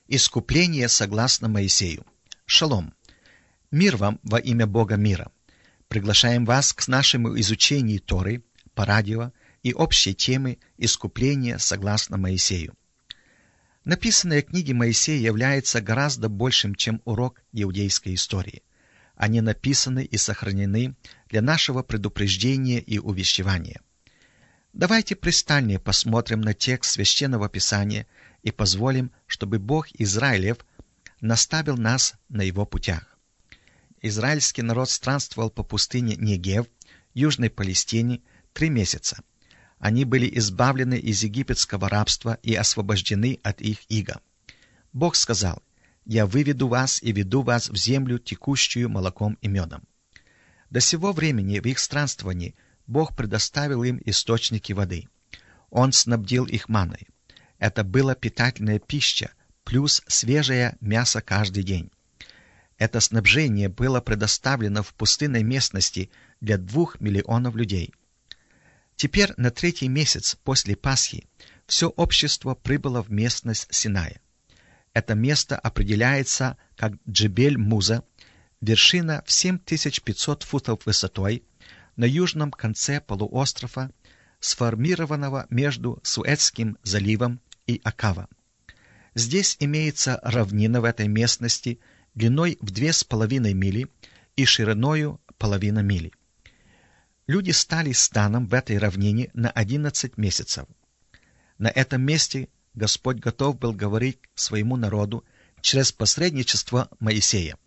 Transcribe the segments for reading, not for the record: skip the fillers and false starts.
Искупление согласно Моисею. Шалом. Мир вам во имя Бога мира. Приглашаем вас к нашему изучению Торы по радио и общей темы «Искупление согласно Моисею». Написанные книги Моисея являются гораздо большим, чем урок иудейской истории. Они написаны и сохранены для нашего предупреждения и увещевания. Давайте пристальнее посмотрим на текст Священного Писания и позволим, чтобы Бог Израилев наставил нас на его путях. Израильский народ странствовал по пустыне Негев, Южной Палестине, 3 месяца. Они были избавлены из египетского рабства и освобождены от их ига. Бог сказал: «Я выведу вас и веду вас в землю, текущую молоком и медом». До сего времени в их странствовании Бог предоставил им источники воды. Он снабдил их манной. Это была питательная пища, плюс свежее мясо каждый день. Это снабжение было предоставлено в пустынной местности для 2 миллионов людей. Теперь на 3-й месяц после Пасхи все общество прибыло в местность Синая. Это место определяется как Джебель-Муза, вершина в 7500 футов высотой на южном конце полуострова, сформированного между Суэцким заливом и Акава. Здесь имеется равнина в этой местности длиной в 2,5 мили и шириною половина мили. Люди стали станом в этой равнине на 11 месяцев. На этом месте Господь готов был говорить своему народу через посредничество Моисея.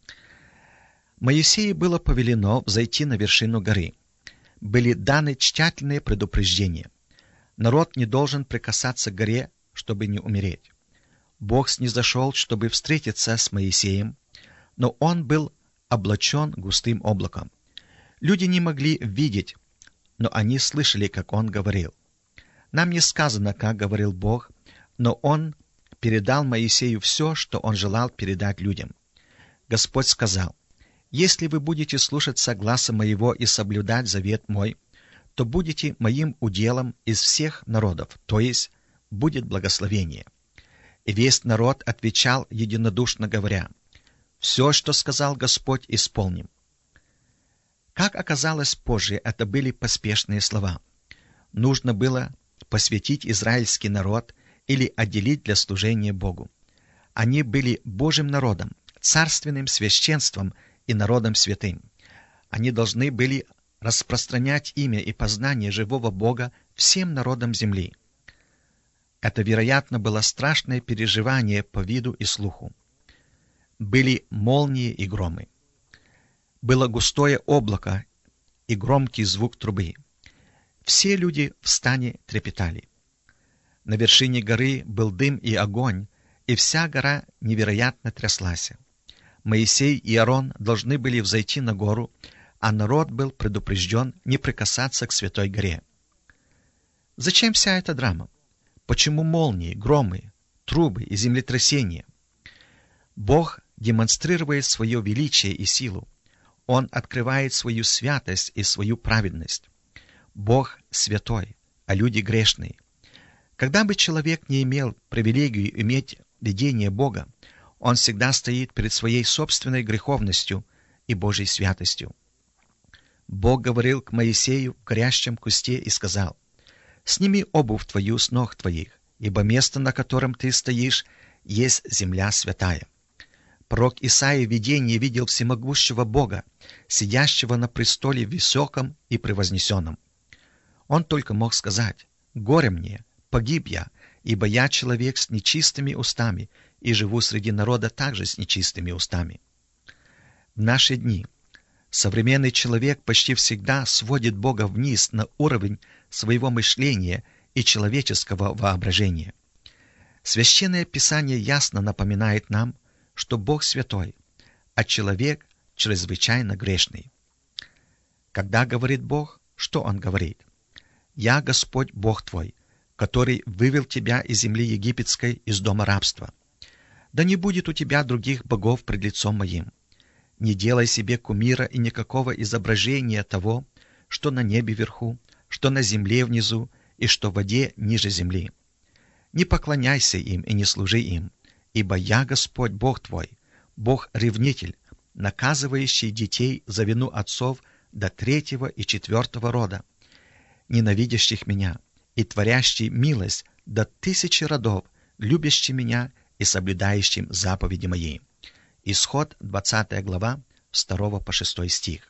Моисею было повелено взойти на вершину горы. Были даны тщательные предупреждения. Народ не должен прикасаться к горе, чтобы не умереть. Бог снизошел, чтобы встретиться с Моисеем, но он был облачен густым облаком. Люди не могли видеть, но они слышали, как он говорил. Нам не сказано, как говорил Бог, но он передал Моисею все, что он желал передать людям. Господь сказал: «Если вы будете слушаться гласа моего и соблюдать завет мой, то будете моим уделом из всех народов, то есть будет благословение». И весь народ отвечал единодушно, говоря: «Все, что сказал Господь, исполним». Как оказалось позже, это были поспешные слова. Нужно было посвятить израильский народ или отделить для служения Богу. Они были Божьим народом, царственным священством и народом святым. Они должны были распространять имя и познание живого Бога всем народам земли. Это, вероятно, было страшное переживание по виду и слуху. Были молнии и громы. Было густое облако и громкий звук трубы. Все люди в стане трепетали. На вершине горы был дым и огонь, и вся гора невероятно тряслась. Моисей и Аарон должны были взойти на гору, а народ был предупрежден не прикасаться к святой горе. Зачем вся эта драма? Почему молнии, громы, трубы и землетрясения? Бог демонстрирует свое величие и силу. Он открывает свою святость и свою праведность. Бог святой, а люди грешные. Когда бы человек не имел привилегию иметь видение Бога, он всегда стоит перед своей собственной греховностью и Божьей святостью. Бог говорил к Моисею в горящем кусте и сказал: «Сними обувь твою с ног твоих, ибо место, на котором ты стоишь, есть земля святая». Пророк Исаия в видении видел всемогущего Бога, сидящего на престоле высоком и превознесенном. Он только мог сказать: «Горе мне, погиб я, ибо я человек с нечистыми устами и живу среди народа также с нечистыми устами». В наши дни современный человек почти всегда сводит Бога вниз на уровень своего мышления и человеческого воображения. Священное Писание ясно напоминает нам, что Бог святой, а человек чрезвычайно грешный. Когда говорит Бог, что Он говорит? «Я Господь Бог твой, который вывел тебя из земли египетской, из дома рабства. Да не будет у тебя других богов пред лицом моим. Не делай себе кумира и никакого изображения того, что на небе вверху, что на земле внизу и что в воде ниже земли. Не поклоняйся им и не служи им, ибо я Господь Бог твой, Бог-ревнитель, наказывающий детей за вину отцов до 3-го и 4-го рода, ненавидящих меня, и творящий милость до 1000 родов, любящий меня и соблюдающим заповеди мои». Исход, 20 глава, с 2 по 6 стих.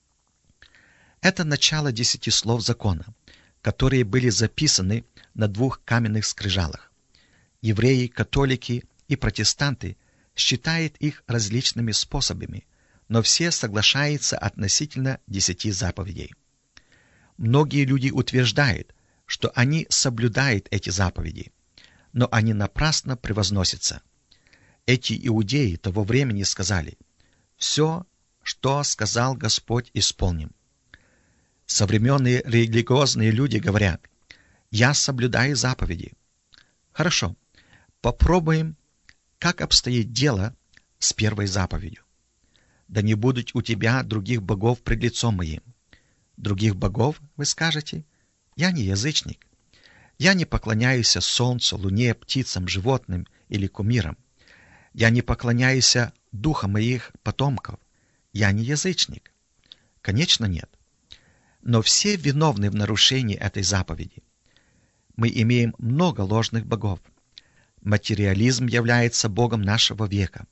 Это начало 10 слов закона, которые были записаны на 2 каменных скрижалах. Евреи, католики и протестанты считают их различными способами, но все соглашаются относительно 10 заповедей. Многие люди утверждают, что они соблюдают эти заповеди, но они напрасно превозносятся. Эти иудеи того времени сказали: «Все, что сказал Господь, исполним». Современные религиозные люди говорят: «Я соблюдаю заповеди». Хорошо, попробуем, как обстоит дело с первой заповедью. «Да не будут у тебя других богов пред лицом моим». Других богов, вы скажете? Я не язычник. Я не поклоняюсь солнцу, луне, птицам, животным или кумирам. Я не поклоняюсь духам моих потомков. Я не язычник. Конечно, нет. Но все виновны в нарушении этой заповеди. Мы имеем много ложных богов. Материализм является богом нашего века.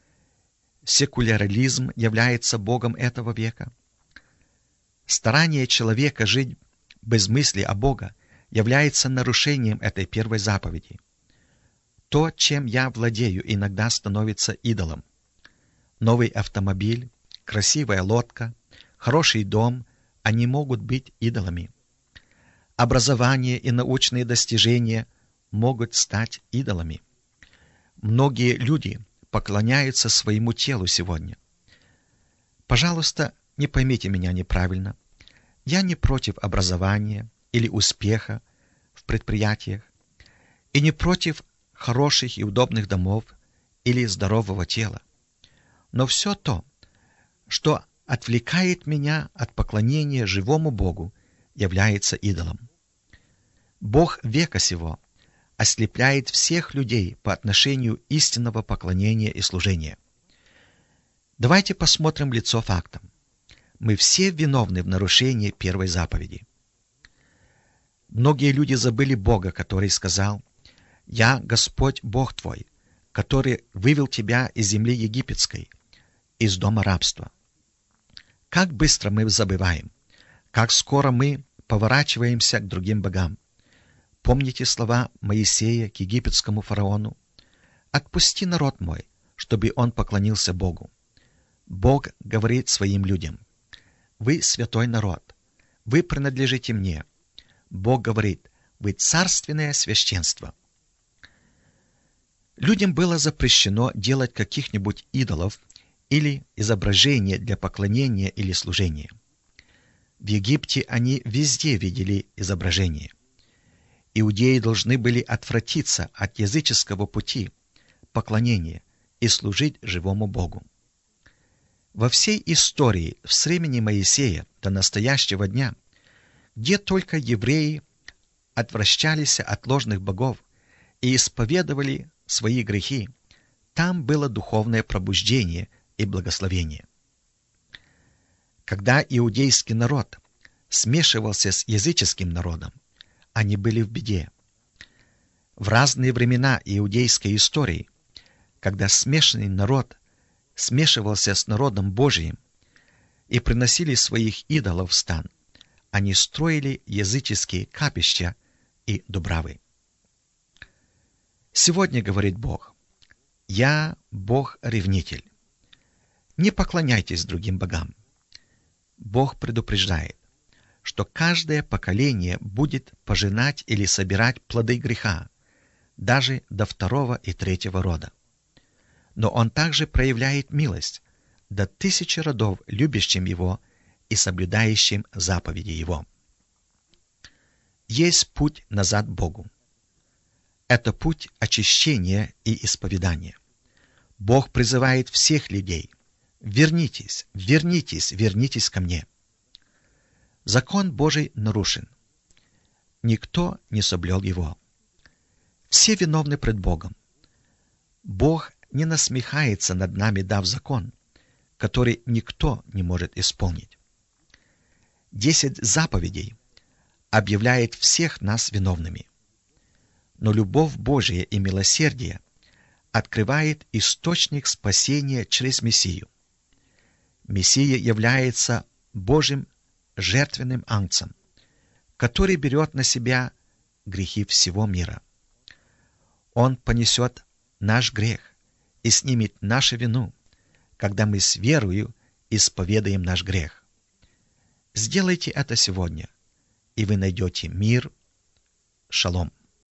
Секуляризм является богом этого века. Старание человека жить без мысли о Бога является нарушением этой первой заповеди. То, чем я владею, иногда становится идолом. Новый автомобиль, красивая лодка, хороший дом – они могут быть идолами. Образование и научные достижения могут стать идолами. Многие люди поклоняются своему телу сегодня. Пожалуйста, не поймите меня неправильно. Я не против образования или успеха в предприятиях, и не против хороших и удобных домов или здорового тела. Но все то, что отвлекает меня от поклонения живому Богу, является идолом. Бог века сего ослепляет всех людей по отношению истинного поклонения и служения. Давайте посмотрим в лицо фактам. Мы все виновны в нарушении первой заповеди. Многие люди забыли Бога, который сказал: «Я Господь Бог твой, который вывел тебя из земли египетской, из дома рабства». Как быстро мы забываем, как скоро мы поворачиваемся к другим богам. Помните слова Моисея к египетскому фараону: «Отпусти народ мой, чтобы он поклонился Богу». Бог говорит своим людям: «Вы святой народ, вы принадлежите мне». Бог говорит: «Вы царственное священство». Людям было запрещено делать каких-нибудь идолов или изображения для поклонения или служения. В Египте они везде видели изображения. Иудеи должны были отвратиться от языческого пути поклонения и служить живому Богу. Во всей истории с времени Моисея до настоящего дня, где только евреи отвращались от ложных богов и исповедовали свои грехи, там было духовное пробуждение и благословение. Когда иудейский народ смешивался с языческим народом, они были в беде. В разные времена иудейской истории, когда смешанный народ смешивался с народом Божиим и приносили своих идолов в стан, они строили языческие капища и дубравы. Сегодня говорит Бог: «Я Бог-ревнитель». Не поклоняйтесь другим богам. Бог предупреждает, что каждое поколение будет пожинать или собирать плоды греха, даже до 2-го и 3-го рода. Но Он также проявляет милость до 1000 родов, любящим Его и соблюдающим заповеди Его. Есть путь назад к Богу. Это путь очищения и исповедания. Бог призывает всех людей: «Вернитесь, вернитесь, вернитесь ко мне». Закон Божий нарушен. Никто не соблюл его. Все виновны пред Богом. Бог не насмехается над нами, дав закон, который никто не может исполнить. 10 заповедей объявляет всех нас виновными. Но любовь Божия и милосердие открывает источник спасения через Мессию. Мессия является Божьим жертвенным агнцем, который берет на себя грехи всего мира. Он понесет наш грех и снимет нашу вину, когда мы с верою исповедаем наш грех. Сделайте это сегодня, и вы найдете мир. Шалом.